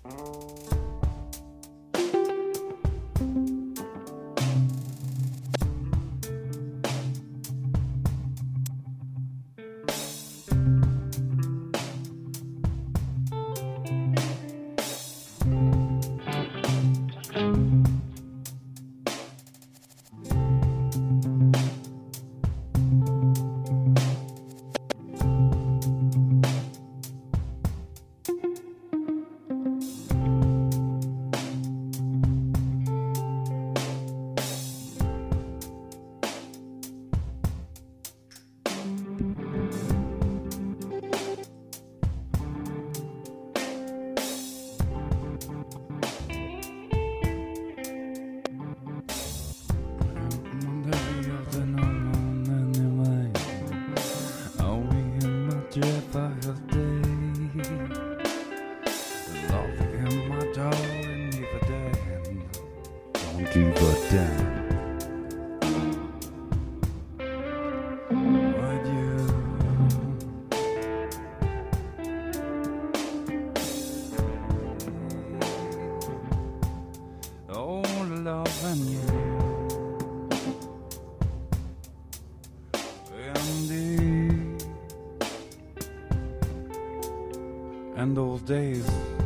And those days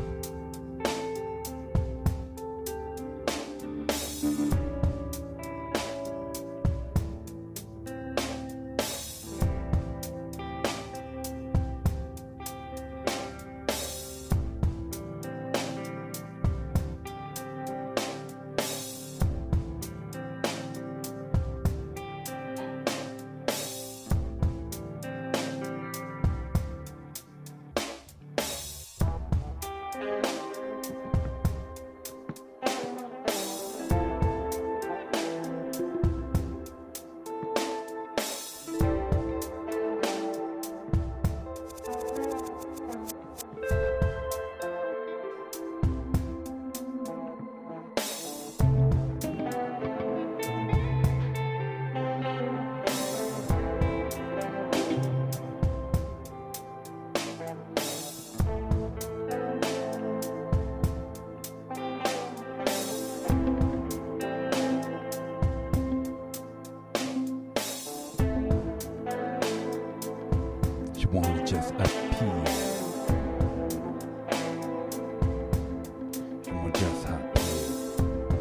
wanna just appease. She wanna just appease.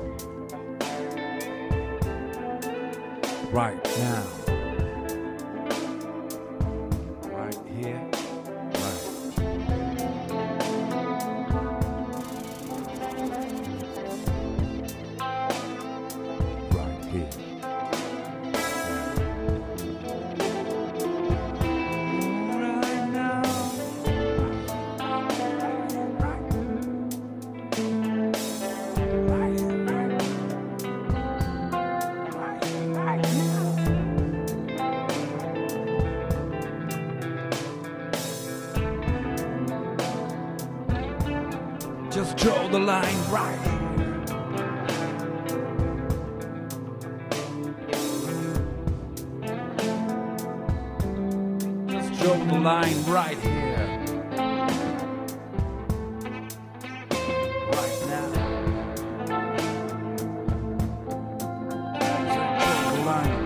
Right now. Right here. Right. Right here. Just draw the line right here. Just draw the line right here. Right now. Just draw the line.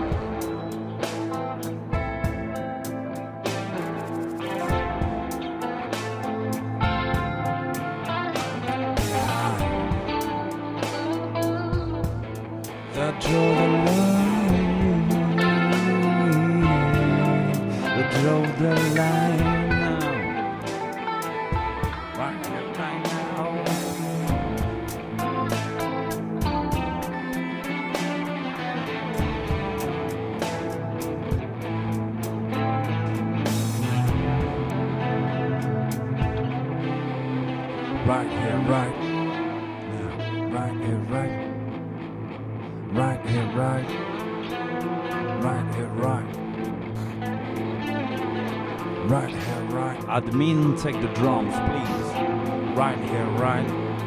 Draw the line, draw the line now, right here, right now. Right here, right now, right here, right. Right here, right. Right here, right. Right here, right. Admin, take the drums, please. Right here, right.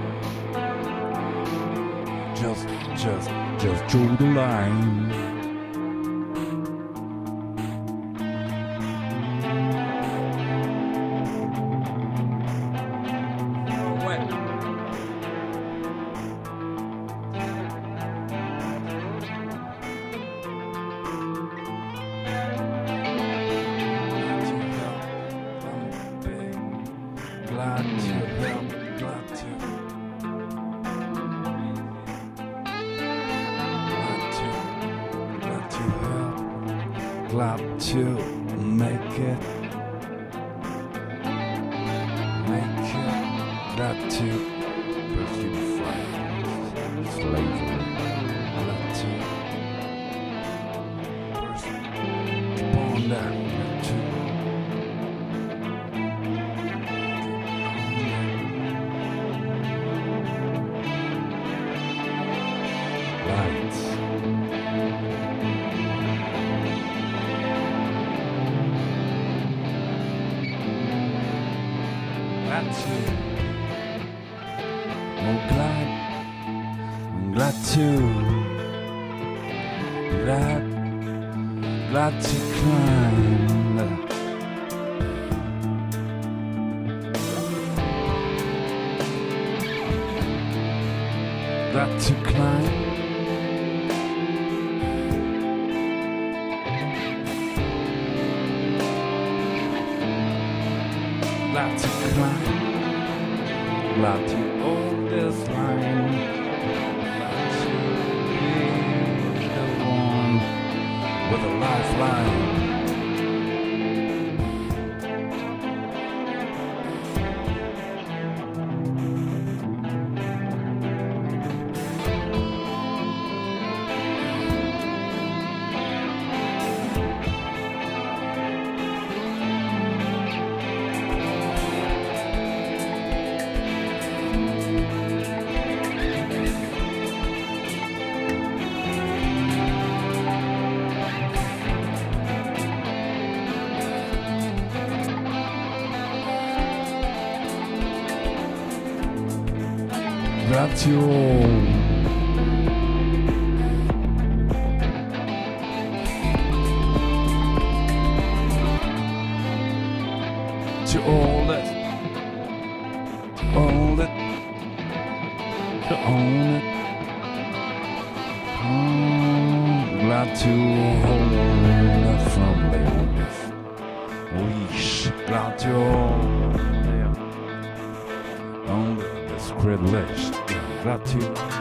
Just draw the line. Wet. glad to help, glad to help, glad to make it, glad to pursue fight, slavery, glad to keep on that, to lights. Glad to, oh I'm glad to, glad to climb. Glad to climb. Glad to climb, glad to hold this line, glad to be the one with a lifeline. Glad to all. To all it, to all it, to own it. Glad to hold it from the leash. Glad to hold it on this privilege. Glad to,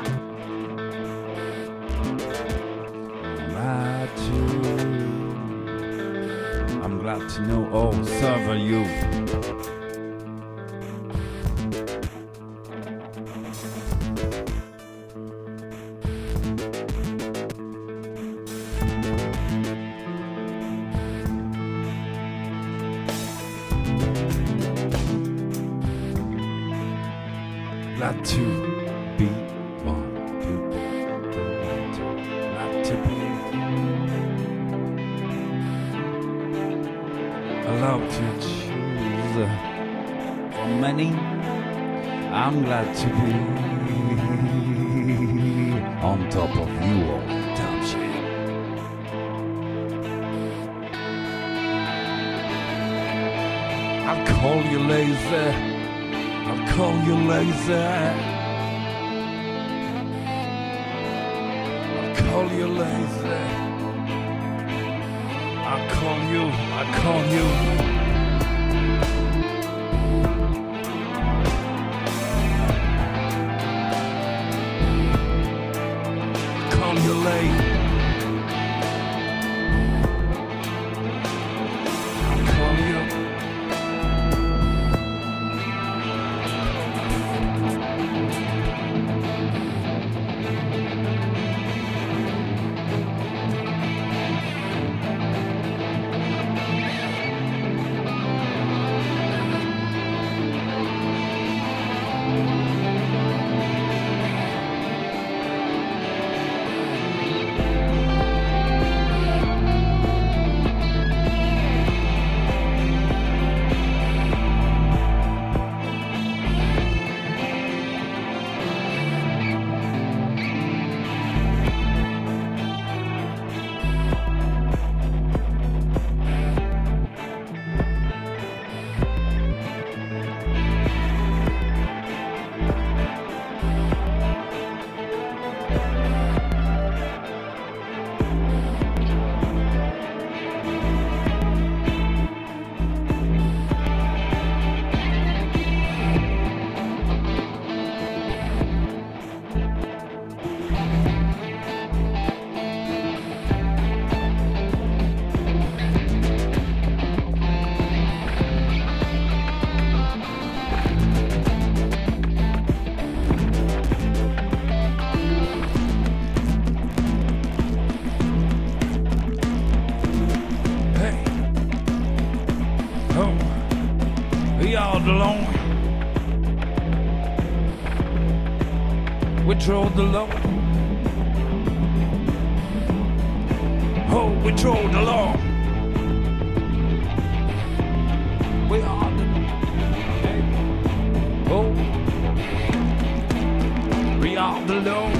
I'm glad to know all serve you. Glad to be one, glad to be allowed to choose for many. I'm glad to be on top of you all the time, shit. I'll call you lazy, I'll call you lazy, I'll call you lazy, I'll call you, I'll call you. Call you late. I'll call you. we trod along. Oh, we trod along. We are the oh, we are the Lord.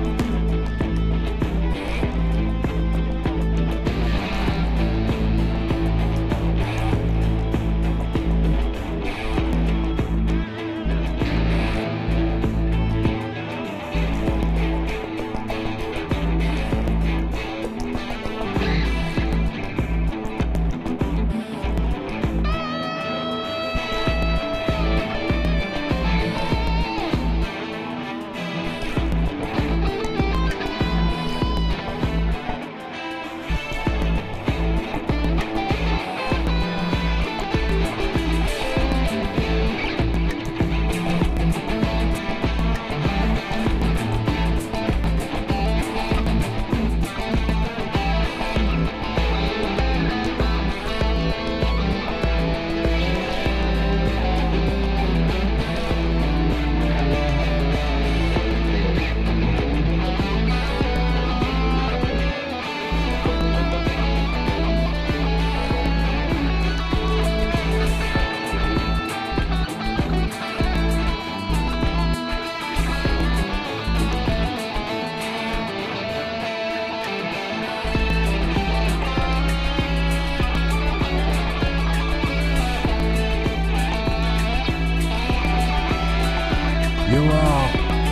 You are.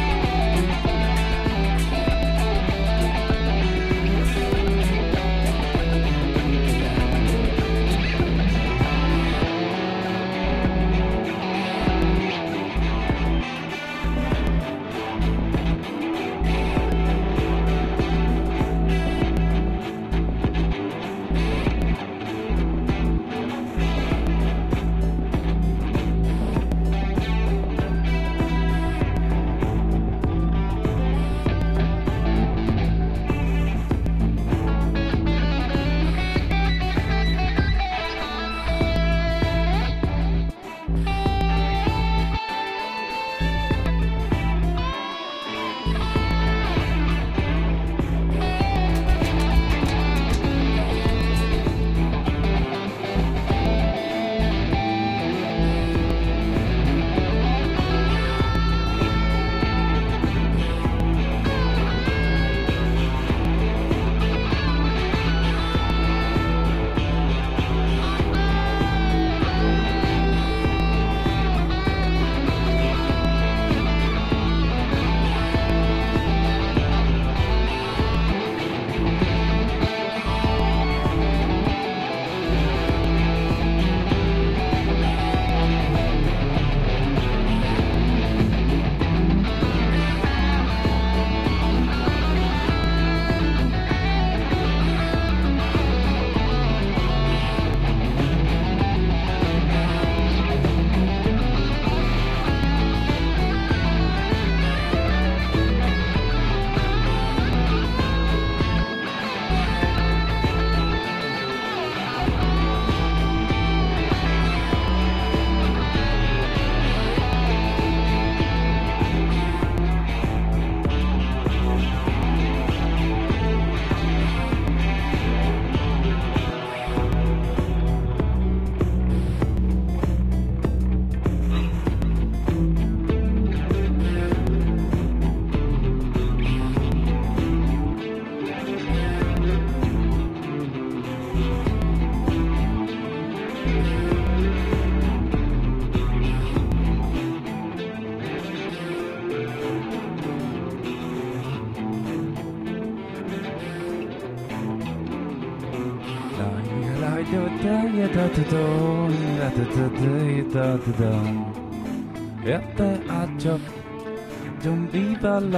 Don't be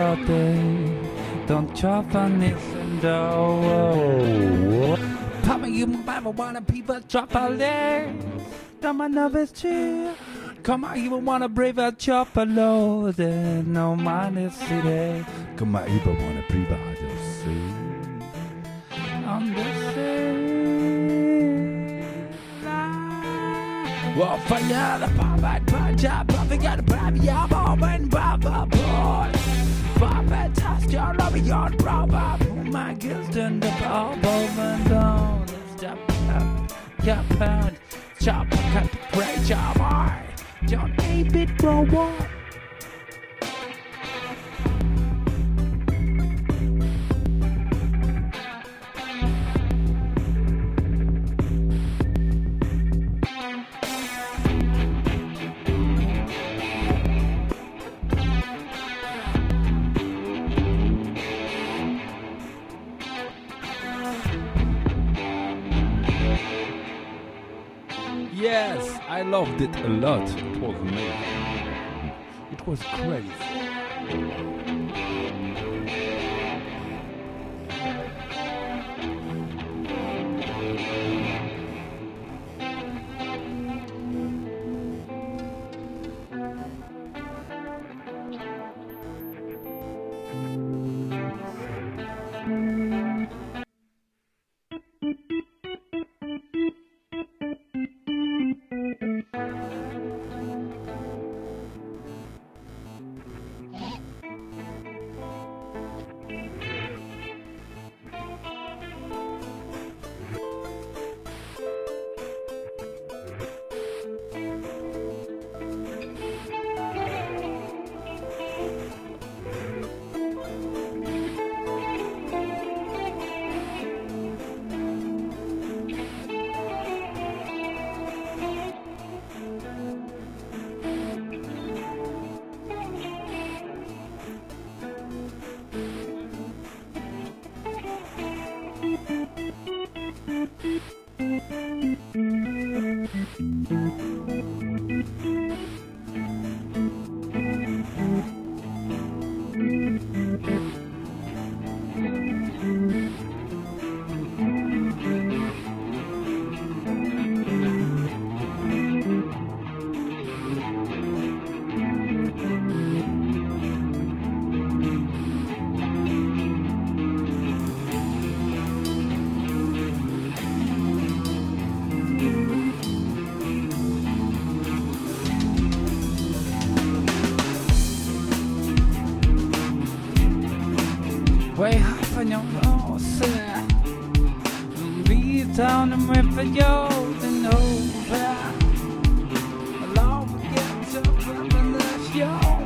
balade, don't chop on this and Papa, you never wanna people chop a leg. Come on, novice chill. Come on, even wanna brave a chop a load. No man is city. Come on, even wanna brave a see. On the sea. Well, fire the pop, I punch up, puffing out the baby, I'm all in Papa boy. God, bro, my girls turned up all over and down. Stop, chop, pound, chop, cut, pray, chop, hard. John 8-bit, bro, what? Yes, I loved it a lot. It was amazing. It was crazy. Way half on your nose, be down and wait for you and over. Along with get your problem, that's yours.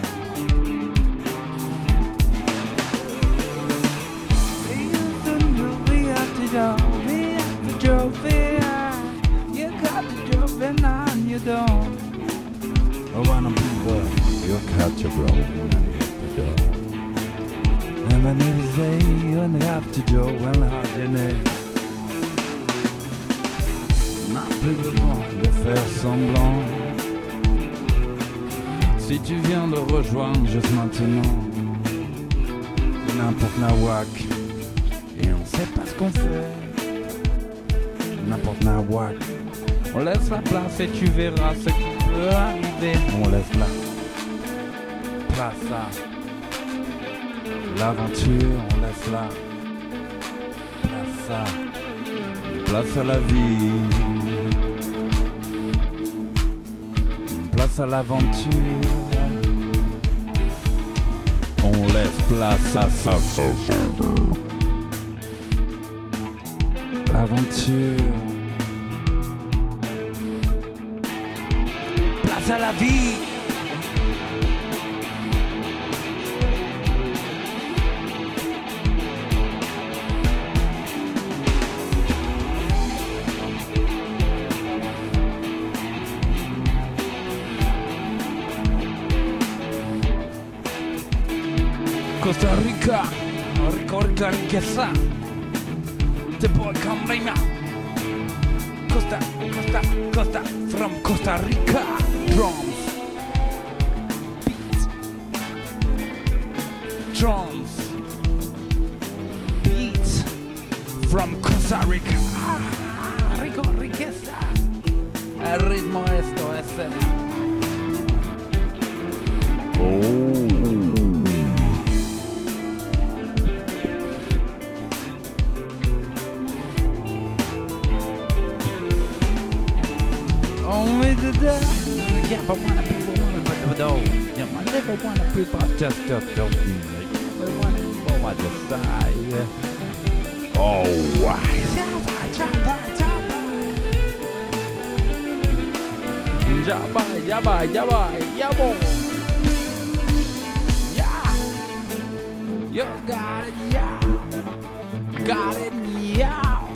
We have to go, we have to drove here. You got to drove and on you don't. I wanna be the, you catch your bro, and you have to go. And I need to say, you have to go, well, hard you know. Ma plus besoin de faire semblant. Si tu viens de rejoindre juste maintenant, c'est n'importe nawak, et on sait pas ce qu'on fait. N'importe nawak, on laisse la place et tu verras ce qui peut arriver. On laisse la place à l'aventure, on laisse la place à la vie, place à l'aventure, on laisse place à ça, l'aventure, place à la vie. Costa Rica, Rica, riqueza. The boy come right now. Costa, from Costa Rica. Drums, beats from Costa Rica. Riqueza. El ritmo esto es el. Only the day. Yeah, but wanna people wanna but the dough. Yeah, I never wanna people just don't. I wanna people I just say. Always. Yabba. Yeah. You got it, yeah. Got it, yeah.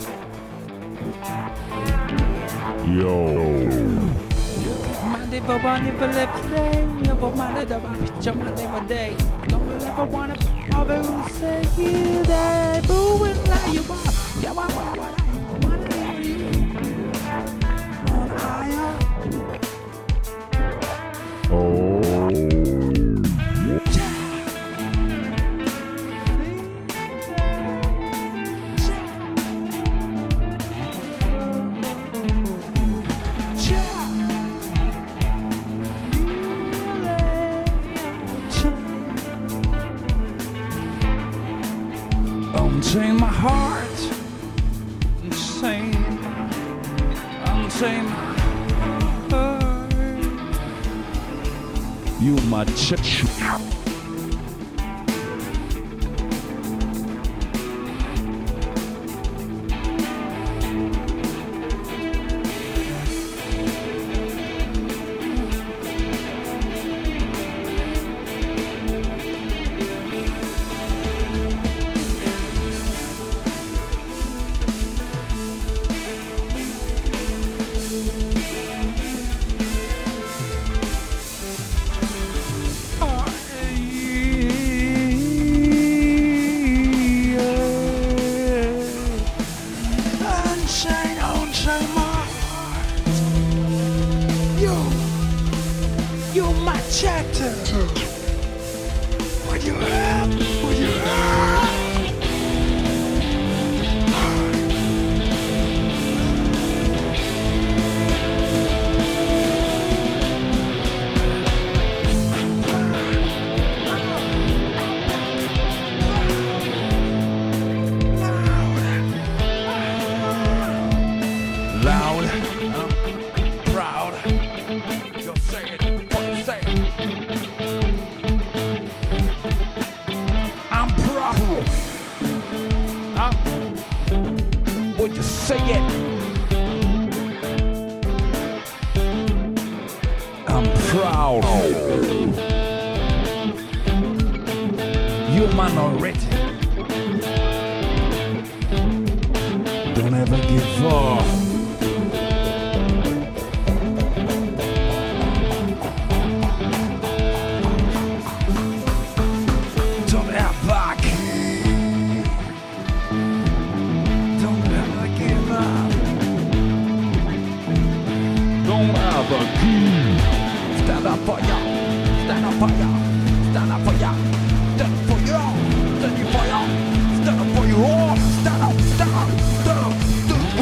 Yo. Monday for Bonnie for lips day. You for Monday for picture Monday for day. Don't ever wanna ever say you that booing like you want. Yeah, what on higher. Oh. Unchain my heart, unchain my heart. You my chick. You my chapter. What you have? What you have? Loud, proud. You'll say it. I'm proud. Would you say it? I'm proud. You're minority. Don't ever give up. Stand up for ya, stand up for ya, stand up for ya, stand up for ya, stand up for ya, stand up for you all, stand up, stand up, stand up, stand up,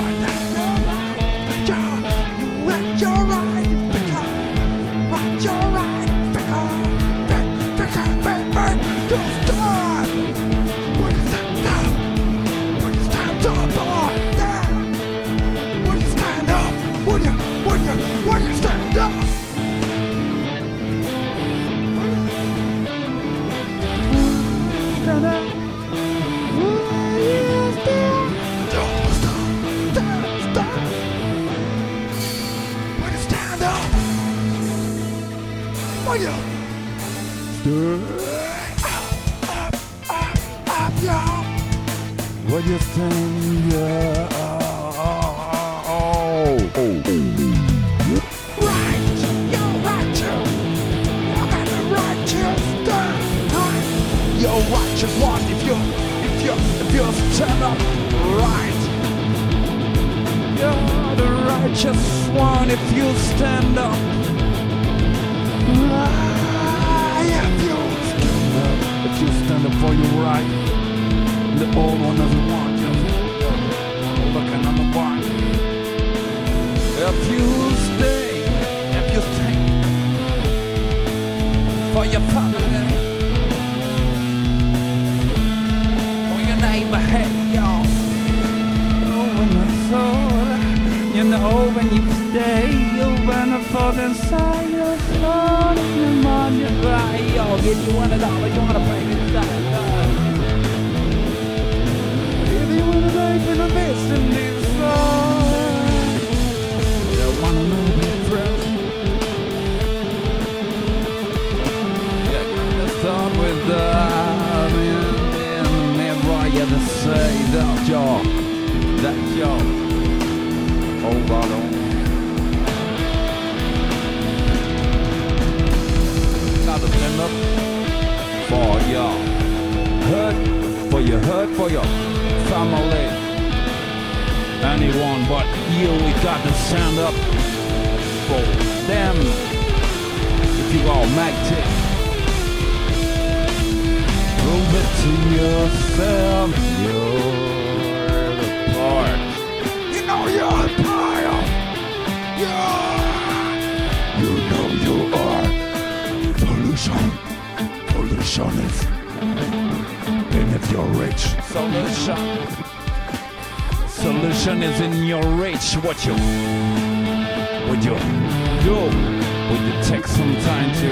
you at your right, pick up, at your right, pick up, don't stop, when you stand up, when you stand up, when you stand up, when you stand up. Stand up. Don't stop. When you stand up. When you up, y'all. When you stand up. You're righteous one if you stand up right. You're the righteous one if you stand up. If you stand up for your right, the old one doesn't want you. Looking on the bar. If you stay for your family. Neighbor, hey, y'all. Oh, my soul. You know when you stay, you're gonna fall inside your soul. And I'm on your right, y'all. Give you $1, you wanna break it down. the best in this song. You wanna know my friend? Yeah, gonna start with yeah, the say that y'all, hold on. Gotta stand up for y'all, hurt for your family. Anyone but you, we got to stand up for them. If you all make it, prove it to yourself. You're the part. You know you're a part. Yeah. You know you are. Pollution is. And if you're rich, solution is in your reach. What you do? Would you take some time to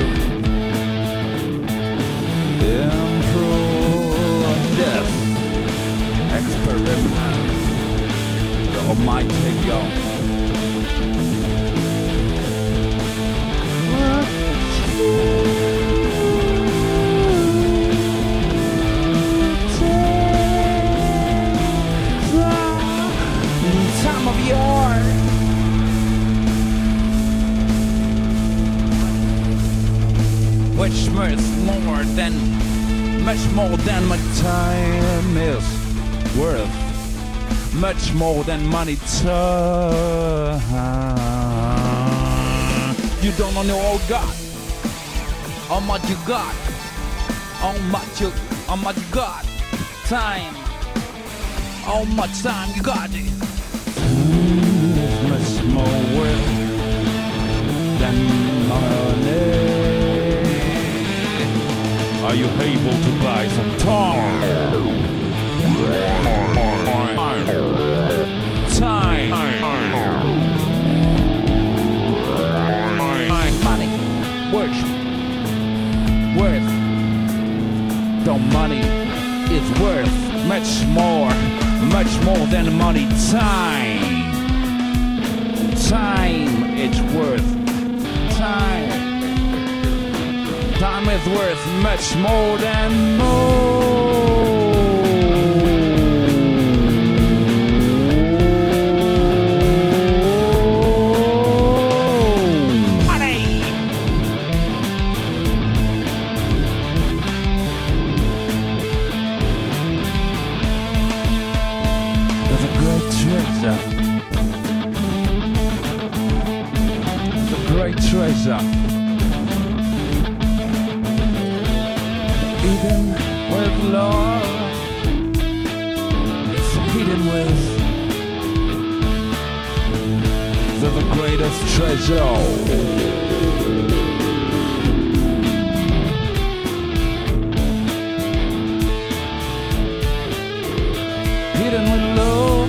improve this experiment? The Almighty God. Time of your which much more than my time is worth, much more than money time. You don't know all God, how much you got, how much you got, time, how much time you got it. Much more worth than money. Are you able to buy some time? Money. Worth. The money is worth much more than money. Time it's worth. Time is worth much more than money. There's a great treasure. Great treasure, hidden with love. It's hidden with the greatest treasure. Hidden with love.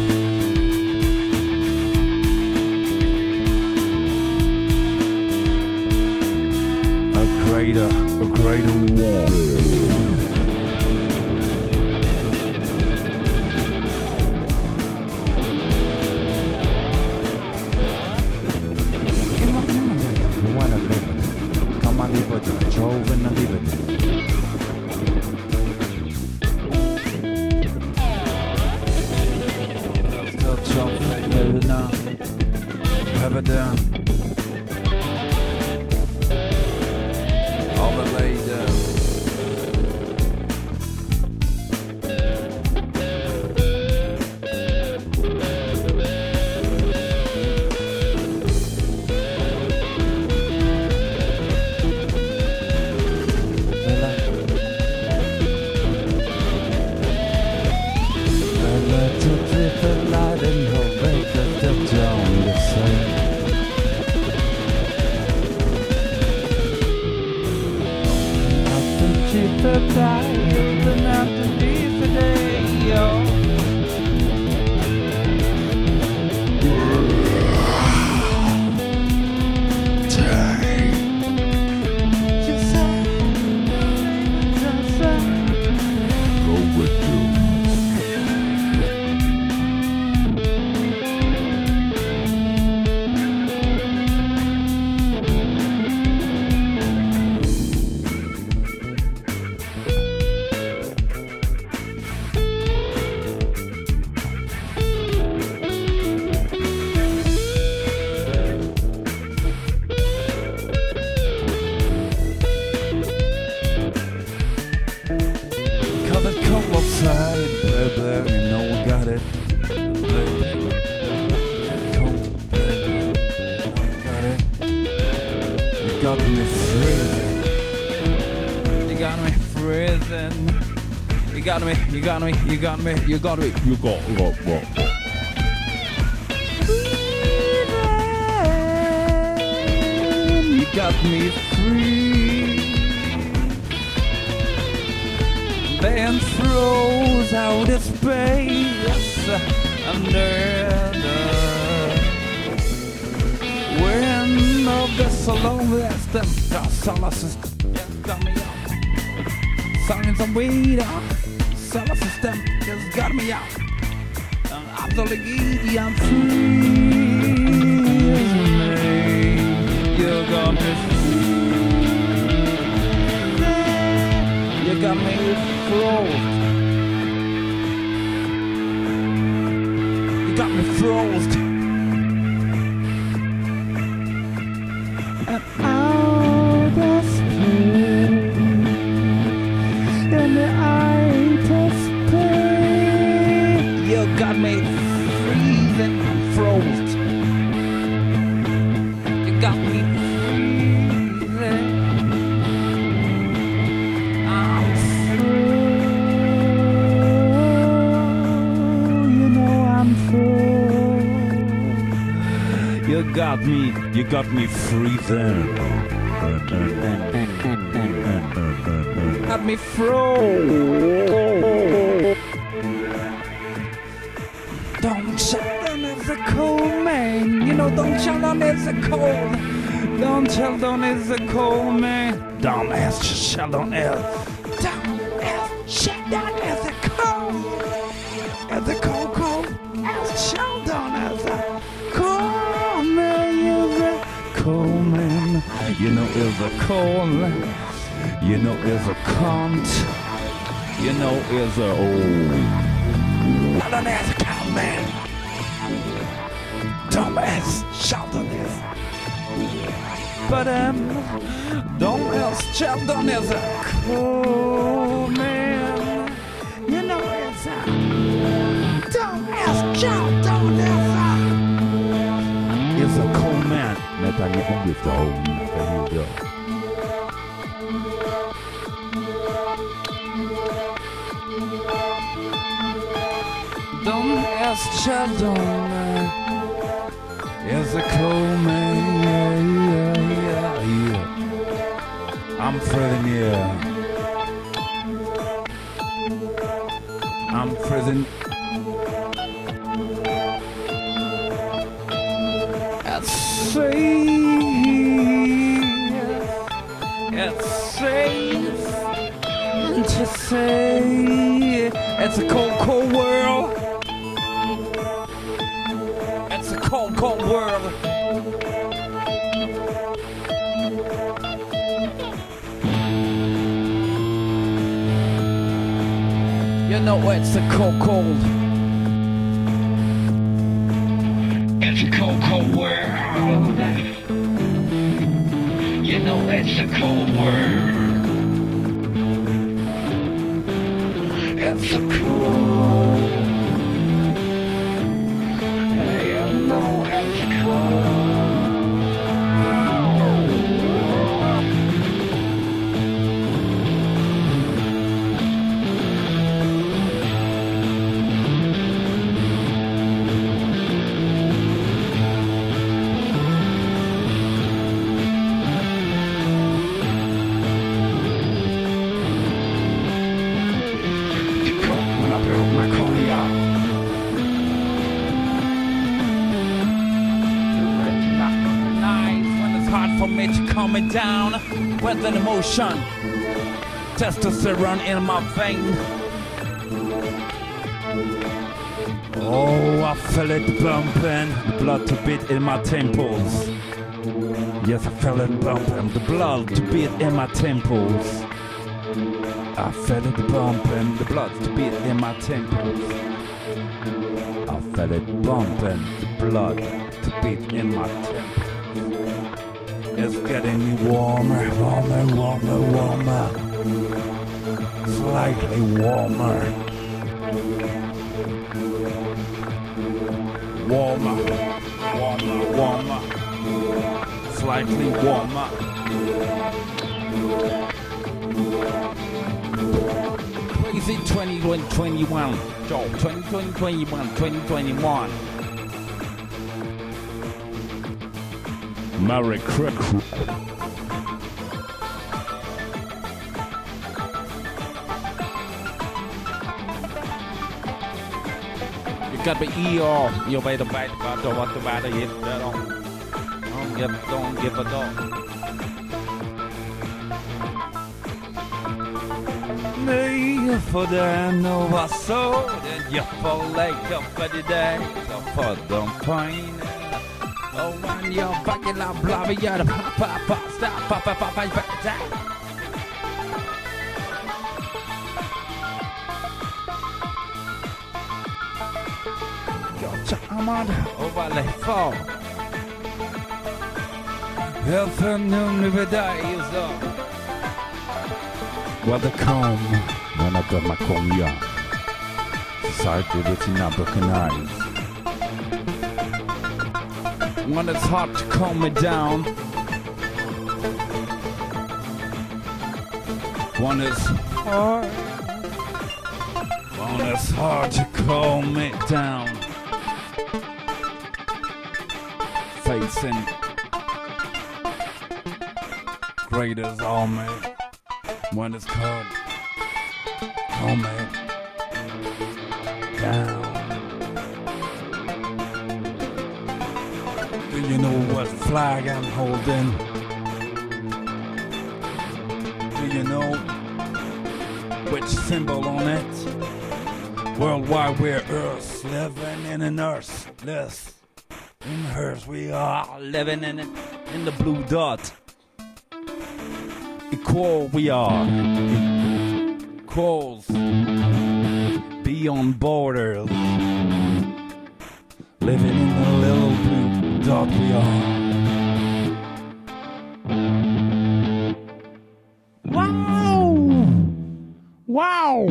A greater war. Come on, liberty, Jove and the liberty. Still chocolate, now. Have it down. cold outside, baby, you know we got it. Cold, baby, you know we got it. You got me freezing. You got me freezing. You got me, you got me, you got me, you got me, you got me. You got me free. Then throws out of space under the wind of the salon system. The solar system got me out. Signs of weed, solar system just got me out. Absolutely, I'm free. You got me free. You got me froze. You got me froze. And out of space, in the outer space, you got me freezing, froze. You got me freezing. I'm through. You know I'm through. You got me freezing. Got me froze. Don't Sheldon is a cold man. You know, Don Sheldon is a cold. Don Sheldon is a cold man. Don't ask Sheldon is. Don't ask Sheldon is a cold. Is a cold, cold. Ask Sheldon is a cold man. Is a cold man. You know, is a cold man. You know, is a cunt. You know, is a old. Sheldon is a cold man. Dumbass Sheldon is. But dumbass Sheldon is a cool man. You know it's a dumbass Sheldon is a cool man. Vänta, ni ombytte ord. Dumbass Sheldon is a cool man, yeah. I'm freezing, yeah. I'm freezing. It's safe to say it's a cold, cold world. It's a cold, cold world. You know it's a cold, cold. It's a cold, cold world. You know it's a cold world. It's a cold. You know it's cold. Coming down with an emotion, testosterone in my vein. Oh, I feel it bumping, the blood to beat in my temples. Yes, I feel it bumping, the blood to beat in my temples. I feel it bumping, the blood to beat in my temples. I feel it bumping, the blood to beat in my temples. It's getting warmer, warmer, warmer, warmer. So slightly warmer. Warmer, warmer, warmer, slightly warmer. Crazy 2021, Joe, 2021. Merry Christmas. Got the ER. You better bite about what the matter is. Don't give a dog. Me for the Nova soul, and you fall like up for the day. So for the pain. Oh, when you're fucking la blah, you're the pop, stop, pop, I'm on overlay fall. Afternoon never dies up. What the comb when I got my comb young. Society with enough broken eyes. When it's hard to calm me down. When it's hard to calm me down. Facing greatest army when it's cold, calm me down. Do you know what flag I'm holding? Do you know which symbol on it? Worldwide we're Earth, living in an Earthless. In hers we are living in it, in the blue dot. Equal we are. Equals beyond borders. Living in the little blue dot we are. Wow! Wow!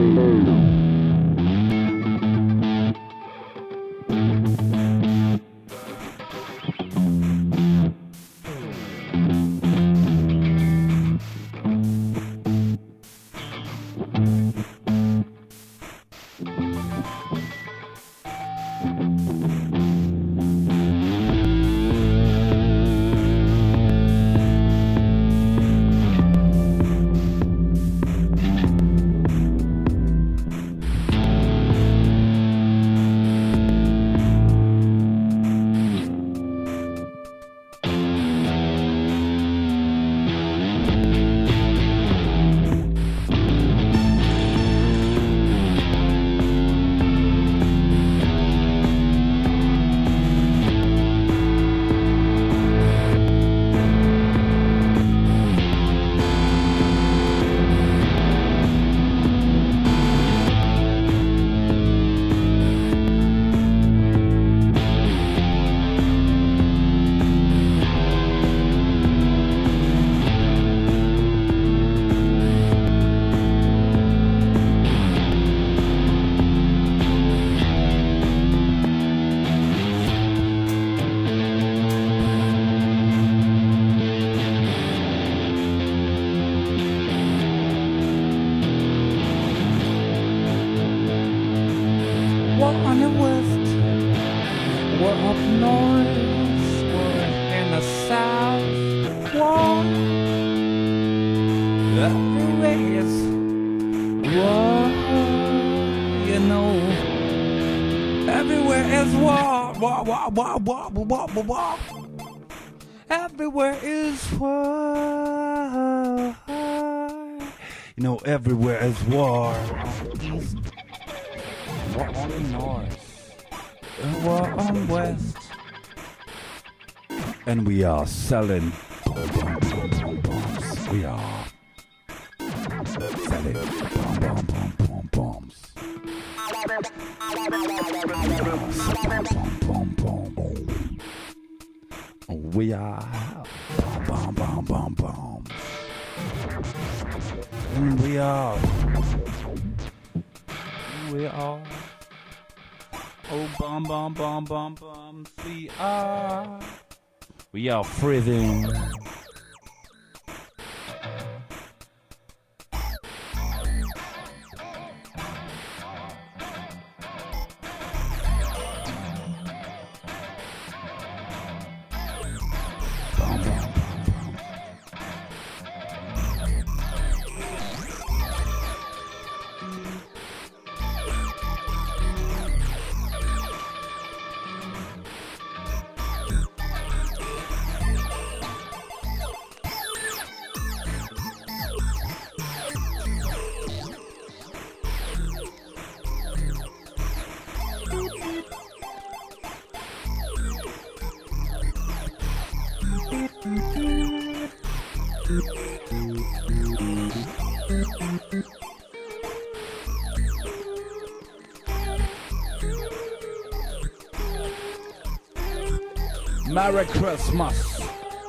We're on the west, we're up north, we're in the south, war. Everywhere is war, you know. Everywhere is war, war, war, war, war, war, war, war. Everywhere is war. You know, everywhere is war. We're on the north, and we're on west, and we are selling bombs. We are selling bombs. We are bombs. And we are we are. Oh, bum, bum, bum, bum, bum, we are freezing. Merry Christmas.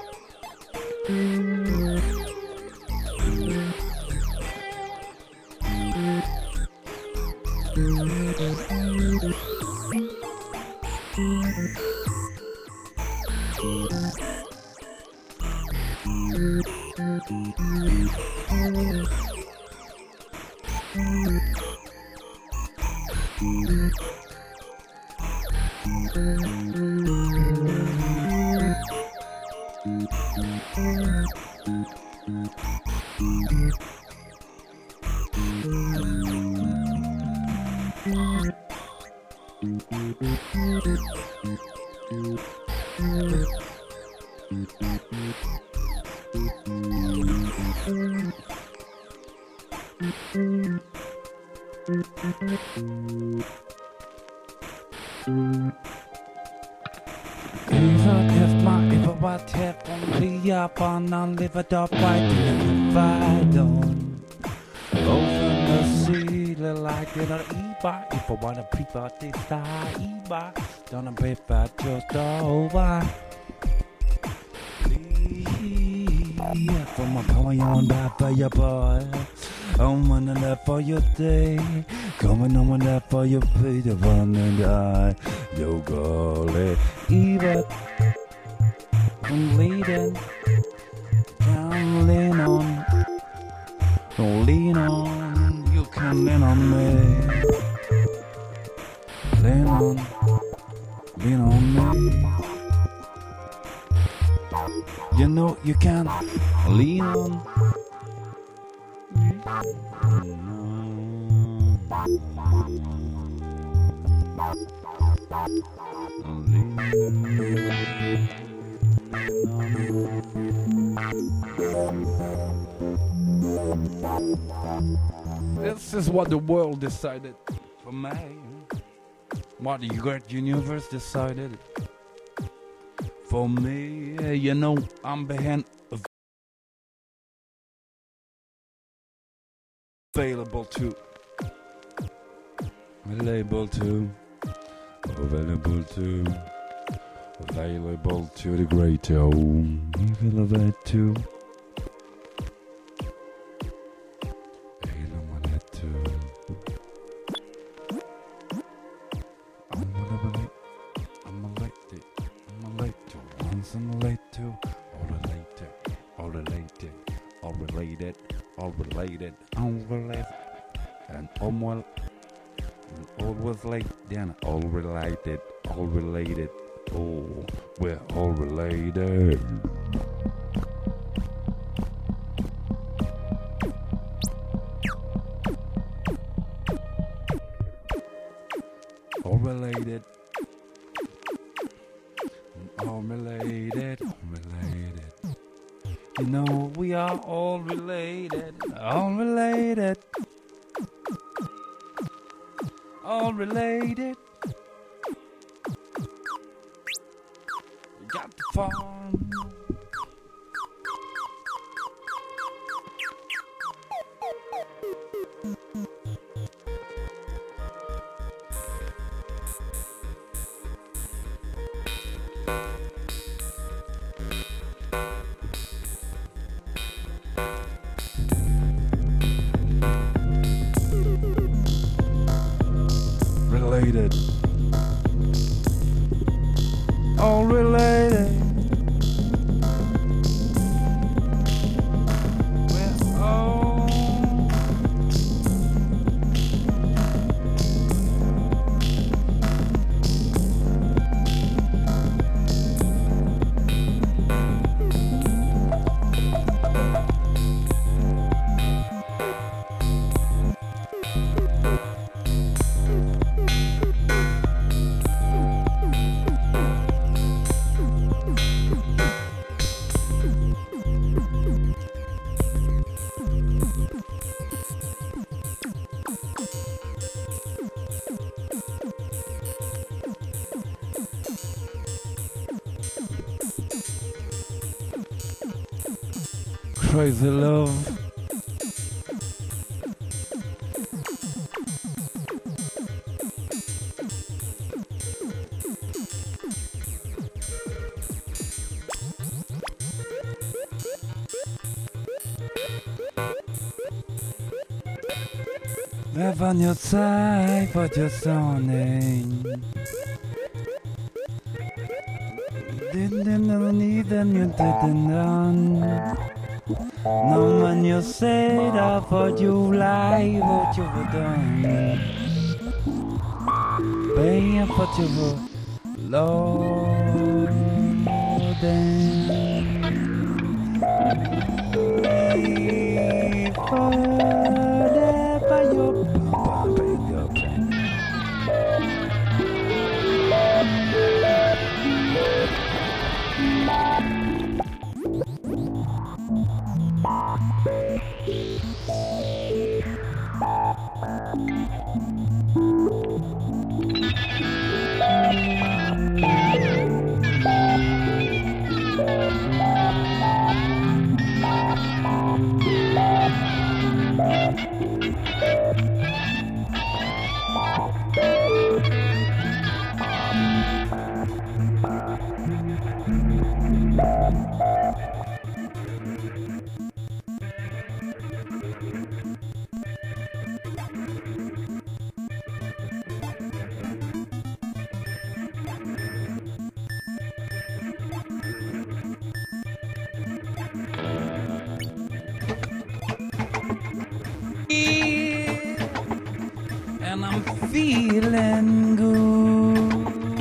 Live it up right if I don't open the sea like it or eat if I wanna people this time don't pay for just over for my power on that for your boy I'm on that for your day coming on that for your feet of one and I you go let even I'm leading lean on, don't lean on, you can lean on me. Lean on me. You know you can lean on me. This is what the world decided for me. What the great universe decided for me. You know, I'm behind available to the great home. Available to and always late, then all related, oh, we're all related. All related, all related. You know we are all related, all related. You got the farm. related. All related. We're all crazy love. Live on your side, but your zoning. Didn't never need and you didn't run. No man you said I thought you lied what you were done. Paying for you were loading. And I'm feeling good.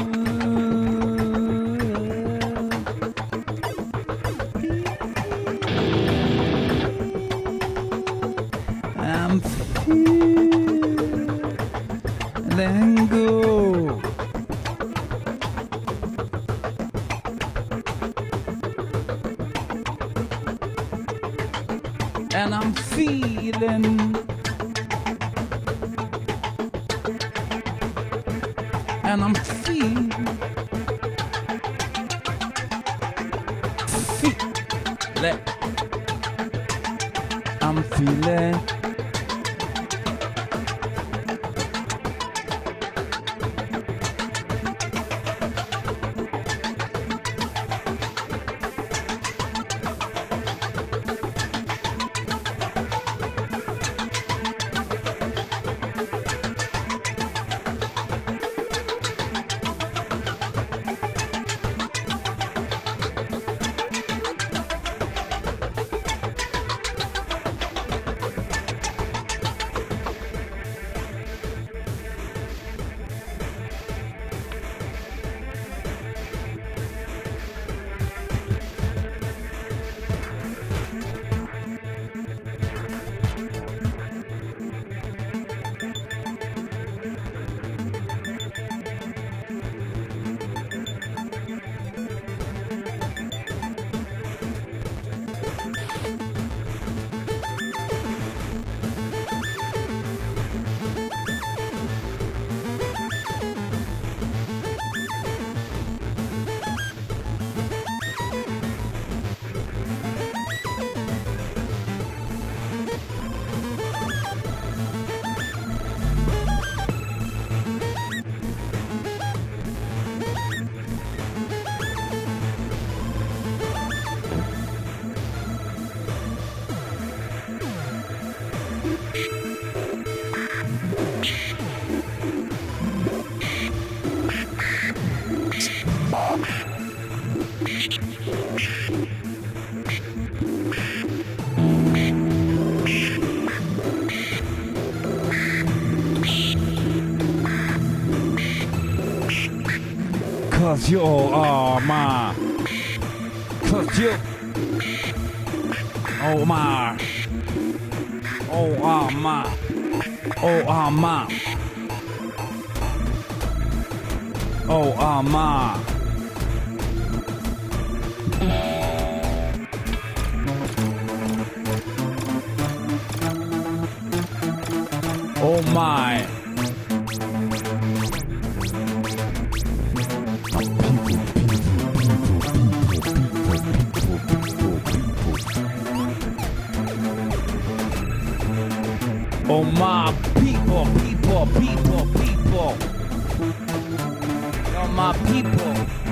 I'm feeling good. And I'm feeling. And I'm feeling. I'm feeling. 'cause you are my. 'Cause you. Oh my. Oh my. Oh my. Oh my. Oh my. Oh my people, people, people, people. You're my people.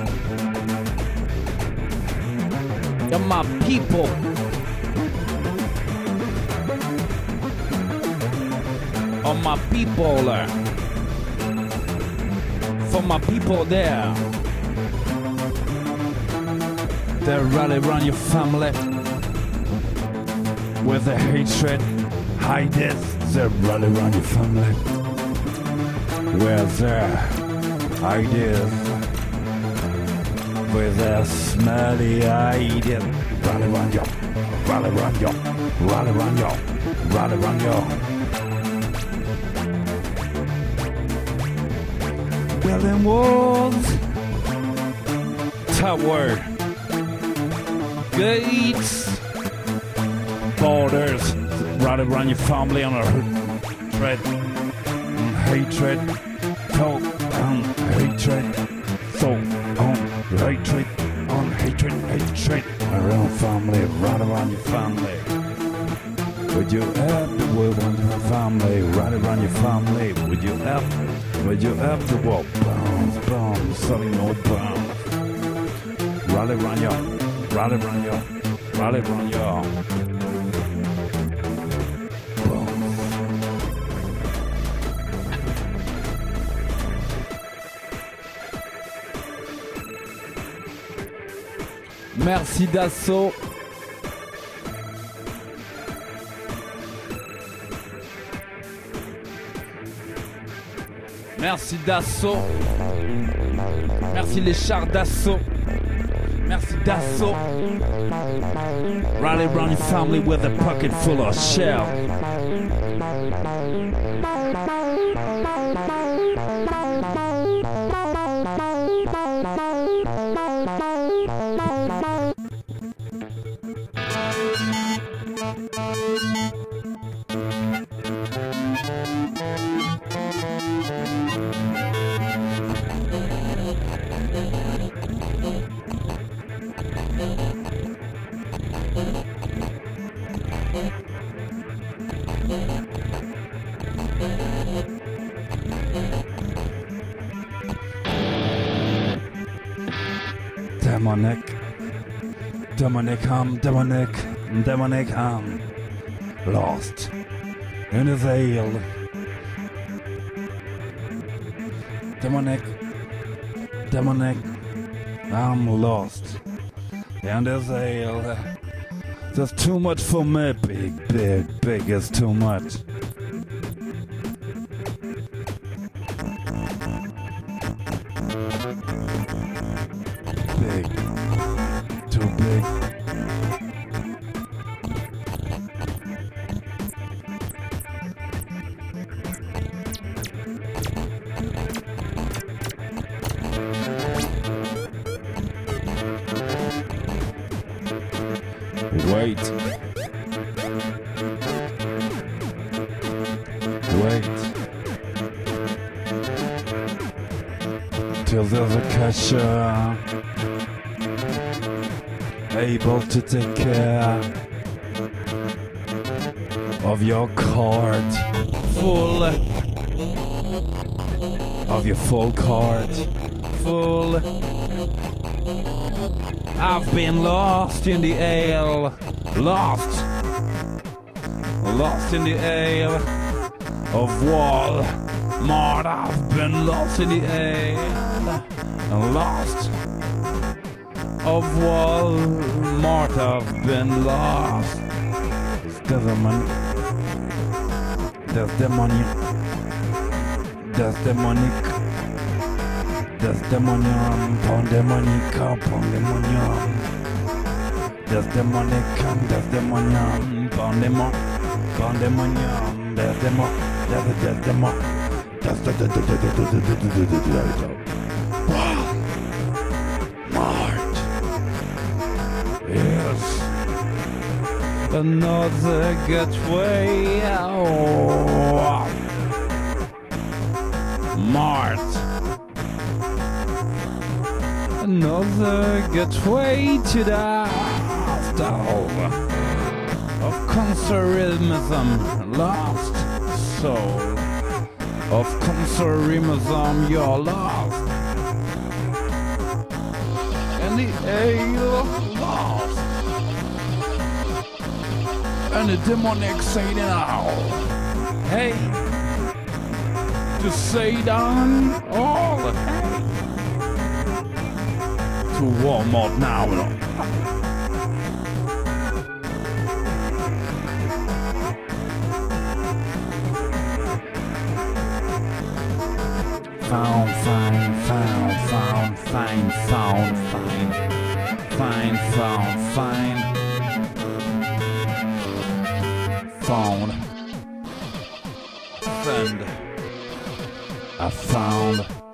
You're my people. Oh my people. For my people there. They rally around your family with the hatred. Hide this. They rally around your family with their ideas, with their smelly ideas. Rally around you, rally around you, rally around you, rally around you. Building walls, tower, gates, borders. Rally around your family on a hatred, hatred, so on hatred, so on hatred, on hatred, hatred. Around family, rally around your family. Would you have the world on your family? Rally around your family. Would you have the world? Bombs, bombs, selling no bombs. Rally around your, rally around your, rally around your. Merci Dassault. Merci Dassault. Merci les chars d'assaut. Merci Dassault. Rally around your family with a pocket full of shell. Demonic, lost in his ale. Demonic, I'm lost in his ale. There's too much for me, big is too much. Big, too big. Wait till there's a cashier able to take care of your card, full of your full card, full. I've been lost in the ale, lost in the ale of Walmart. I've been lost in the ale, lost of Walmart. I've been lost. There's the money. There's the money. There's the money. Desdemonium, Pandemonica, Pandemonium. Desdemonicum, Desdemonium, Pandemonium, Desdemon, Mart. Yes. Another getaway. Oh. Mart. Another getaway to the stove of consumerism, lost soul of consumerism, you're lost, and the ale lost, and the demonic say now, hey, to Satan, all hey. To Walmart now. Found, fine, found, fine, found, fine, fine, found, send, I found.